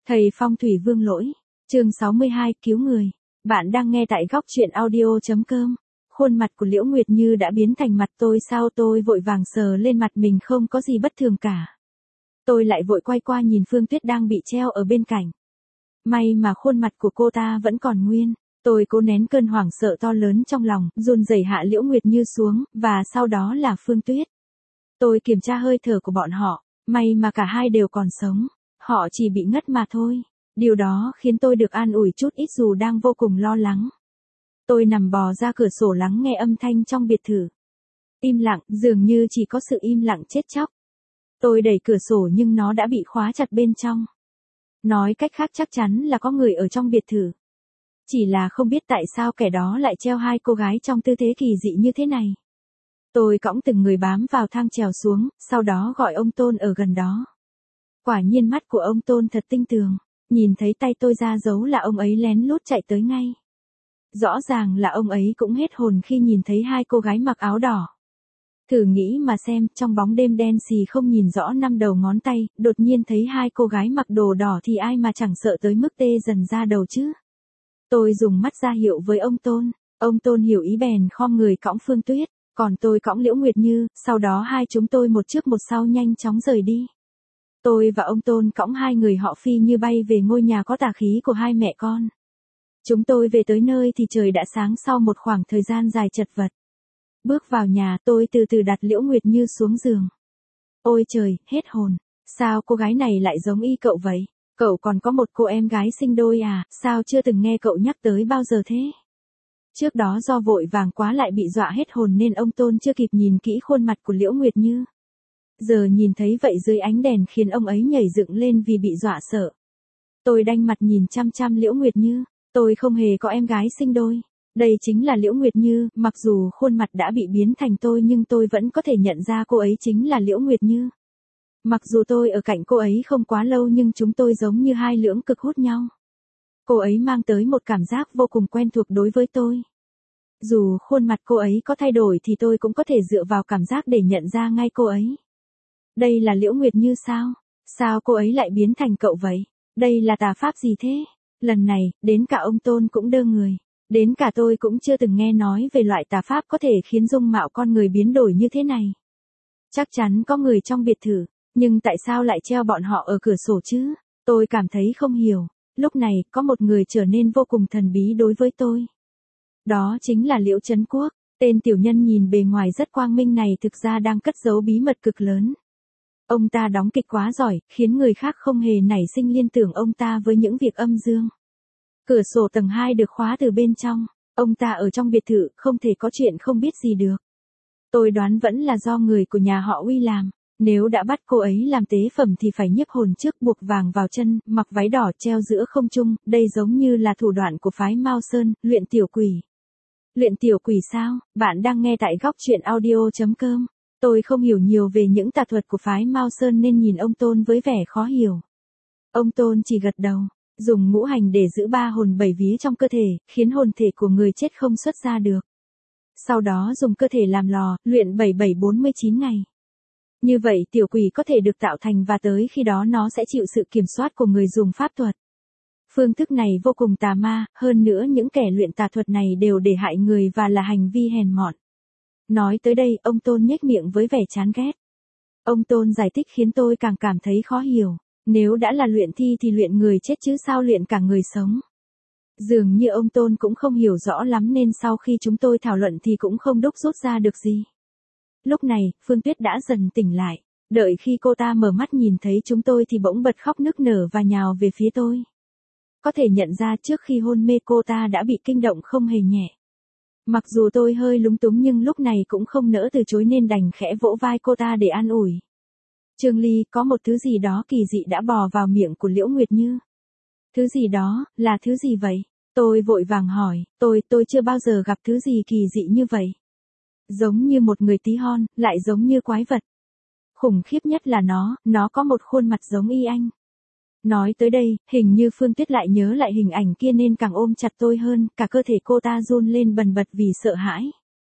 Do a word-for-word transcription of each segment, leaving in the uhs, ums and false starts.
Thầy Phong thủy Vương Lỗi, chương sáu mươi hai, cứu người. Bạn đang nghe tại góc truyện audio chấm com. Khuôn mặt của Liễu Nguyệt Như đã biến thành mặt tôi sao, tôi vội vàng sờ lên mặt mình không có gì bất thường cả. Tôi lại vội quay qua nhìn Phương Tuyết đang bị treo ở bên cạnh. May mà khuôn mặt của cô ta vẫn còn nguyên. Tôi cố nén cơn hoảng sợ to lớn trong lòng, run rẩy hạ Liễu Nguyệt Như xuống, và sau đó là Phương Tuyết. Tôi kiểm tra hơi thở của bọn họ, may mà cả hai đều còn sống. Họ chỉ bị ngất mà thôi. Điều đó khiến tôi được an ủi chút ít dù đang vô cùng lo lắng. Tôi nằm bò ra cửa sổ lắng nghe âm thanh trong biệt thự. Im lặng, dường như chỉ có sự im lặng chết chóc. Tôi đẩy cửa sổ nhưng nó đã bị khóa chặt bên trong. Nói cách khác chắc chắn là có người ở trong biệt thự. Chỉ là không biết tại sao kẻ đó lại treo hai cô gái trong tư thế kỳ dị như thế này. Tôi cõng từng người bám vào thang trèo xuống, sau đó gọi ông Tôn ở gần đó. Quả nhiên mắt của ông Tôn thật tinh tường, nhìn thấy tay tôi ra dấu là ông ấy lén lút chạy tới ngay. Rõ ràng là ông ấy cũng hết hồn khi nhìn thấy hai cô gái mặc áo đỏ. Thử nghĩ mà xem, trong bóng đêm đen xì không nhìn rõ năm đầu ngón tay, đột nhiên thấy hai cô gái mặc đồ đỏ thì ai mà chẳng sợ tới mức tê dần ra đầu chứ. Tôi dùng mắt ra hiệu với ông Tôn, ông Tôn hiểu ý bèn khom người cõng Phương Tuyết, còn tôi cõng Liễu Nguyệt Như, sau đó hai chúng tôi một trước một sau nhanh chóng rời đi. Tôi và ông Tôn cõng hai người họ phi như bay về ngôi nhà có tà khí của hai mẹ con. Chúng tôi về tới nơi thì trời đã sáng sau một khoảng thời gian dài chật vật. Bước vào nhà, tôi từ từ đặt Liễu Nguyệt Như xuống giường. Ôi trời, hết hồn, sao cô gái này lại giống y cậu vậy? Cậu còn có một cô em gái sinh đôi à, sao chưa từng nghe cậu nhắc tới bao giờ thế? Trước đó do vội vàng quá lại bị dọa hết hồn nên ông Tôn chưa kịp nhìn kỹ khuôn mặt của Liễu Nguyệt Như. Giờ nhìn thấy vậy dưới ánh đèn khiến ông ấy nhảy dựng lên vì bị dọa sợ. Tôi đanh mặt nhìn chăm chăm Liễu Nguyệt Như, tôi không hề có em gái sinh đôi. Đây chính là Liễu Nguyệt Như, mặc dù khuôn mặt đã bị biến thành tôi nhưng tôi vẫn có thể nhận ra cô ấy chính là Liễu Nguyệt Như. Mặc dù tôi ở cạnh cô ấy không quá lâu nhưng chúng tôi giống như hai lưỡng cực hút nhau. Cô ấy mang tới một cảm giác vô cùng quen thuộc đối với tôi. Dù khuôn mặt cô ấy có thay đổi thì tôi cũng có thể dựa vào cảm giác để nhận ra ngay cô ấy. Đây là Liễu Nguyệt Như sao? Sao cô ấy lại biến thành cậu vậy? Đây là tà pháp gì thế? Lần này, đến cả ông Tôn cũng đơ người. Đến cả tôi cũng chưa từng nghe nói về loại tà pháp có thể khiến dung mạo con người biến đổi như thế này. Chắc chắn có người trong biệt thự, nhưng tại sao lại treo bọn họ ở cửa sổ chứ? Tôi cảm thấy không hiểu. Lúc này, có một người trở nên vô cùng thần bí đối với tôi. Đó chính là Liễu Trấn Quốc. Tên tiểu nhân nhìn bề ngoài rất quang minh này thực ra đang cất giấu bí mật cực lớn. Ông ta đóng kịch quá giỏi, khiến người khác không hề nảy sinh liên tưởng ông ta với những việc âm dương. Cửa sổ tầng hai được khóa từ bên trong, ông ta ở trong biệt thự, không thể có chuyện không biết gì được. Tôi đoán vẫn là do người của nhà họ Uy làm, nếu đã bắt cô ấy làm tế phẩm thì phải nhiếp hồn trước, buộc vàng vào chân, mặc váy đỏ treo giữa không trung, đây giống như là thủ đoạn của phái Mao Sơn, luyện tiểu quỷ. Luyện tiểu quỷ sao? Bạn đang nghe tại góc truyện audio chấm com. Tôi không hiểu nhiều về những tà thuật của phái Mao Sơn nên nhìn ông Tôn với vẻ khó hiểu. Ông Tôn chỉ gật đầu, dùng ngũ hành để giữ ba hồn bảy vía trong cơ thể, khiến hồn thể của người chết không xuất ra được. Sau đó dùng cơ thể làm lò, luyện bảy bảy bốn mươi chín ngày. Như vậy tiểu quỷ có thể được tạo thành và tới khi đó nó sẽ chịu sự kiểm soát của người dùng pháp thuật. Phương thức này vô cùng tà ma, hơn nữa những kẻ luyện tà thuật này đều để hại người và là hành vi hèn mọn. Nói tới đây, ông Tôn nhếch miệng với vẻ chán ghét. Ông Tôn giải thích khiến tôi càng cảm thấy khó hiểu. Nếu đã là luyện thi thì luyện người chết chứ sao luyện cả người sống. Dường như ông Tôn cũng không hiểu rõ lắm nên sau khi chúng tôi thảo luận thì cũng không đúc rút ra được gì. Lúc này, Phương Tuyết đã dần tỉnh lại. Đợi khi cô ta mở mắt nhìn thấy chúng tôi thì bỗng bật khóc nức nở và nhào về phía tôi. Có thể nhận ra trước khi hôn mê cô ta đã bị kinh động không hề nhẹ. Mặc dù tôi hơi lúng túng nhưng lúc này cũng không nỡ từ chối nên đành khẽ vỗ vai cô ta để an ủi. Trương Ly, có một thứ gì đó kỳ dị đã bò vào miệng của Liễu Nguyệt Như. Thứ gì đó, là thứ gì vậy? Tôi vội vàng hỏi, tôi, tôi chưa bao giờ gặp thứ gì kỳ dị như vậy. Giống như một người tí hon, lại giống như quái vật. Khủng khiếp nhất là nó, nó có một khuôn mặt giống y anh. Nói tới đây, hình như Phương Tuyết lại nhớ lại hình ảnh kia nên càng ôm chặt tôi hơn, cả cơ thể cô ta run lên bần bật vì sợ hãi.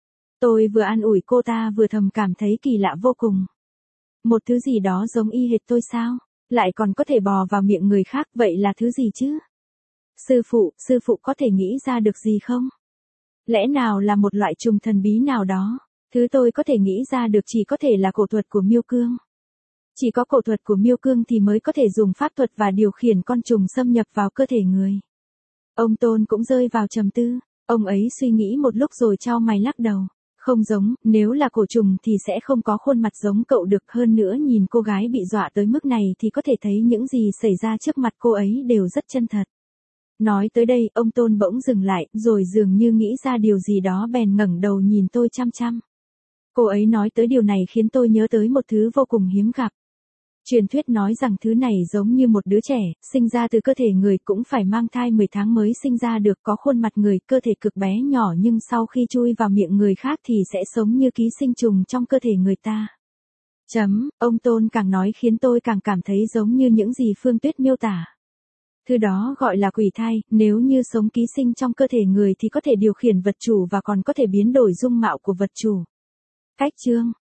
Tôi vừa an ủi cô ta vừa thầm cảm thấy kỳ lạ vô cùng. Một thứ gì đó giống y hệt tôi sao? Lại còn có thể bò vào miệng người khác, vậy là thứ gì chứ? Sư phụ, sư phụ có thể nghĩ ra được gì không? Lẽ nào là một loại trùng thần bí nào đó? Thứ tôi có thể nghĩ ra được chỉ có thể là cổ thuật của Miêu Cương. Chỉ có cổ thuật của Miêu Cương thì mới có thể dùng pháp thuật và điều khiển con trùng xâm nhập vào cơ thể người. Ông Tôn cũng rơi vào trầm tư, ông ấy suy nghĩ một lúc rồi chau mày lắc đầu. Không giống, nếu là cổ trùng thì sẽ không có khuôn mặt giống cậu được, hơn nữa nhìn cô gái bị dọa tới mức này thì có thể thấy những gì xảy ra trước mặt cô ấy đều rất chân thật. Nói tới đây, ông Tôn bỗng dừng lại, rồi dường như nghĩ ra điều gì đó bèn ngẩng đầu nhìn tôi chăm chăm. Cô ấy nói tới điều này khiến tôi nhớ tới một thứ vô cùng hiếm gặp. Truyền thuyết nói rằng thứ này giống như một đứa trẻ, sinh ra từ cơ thể người cũng phải mang thai mười tháng mới sinh ra được, có khuôn mặt người, cơ thể cực bé nhỏ nhưng sau khi chui vào miệng người khác thì sẽ sống như ký sinh trùng trong cơ thể người ta. Chấm, ông Tôn càng nói khiến tôi càng cảm thấy giống như những gì Phương Tuyết miêu tả. Thứ đó gọi là quỷ thai, nếu như sống ký sinh trong cơ thể người thì có thể điều khiển vật chủ và còn có thể biến đổi dung mạo của vật chủ. Cách chương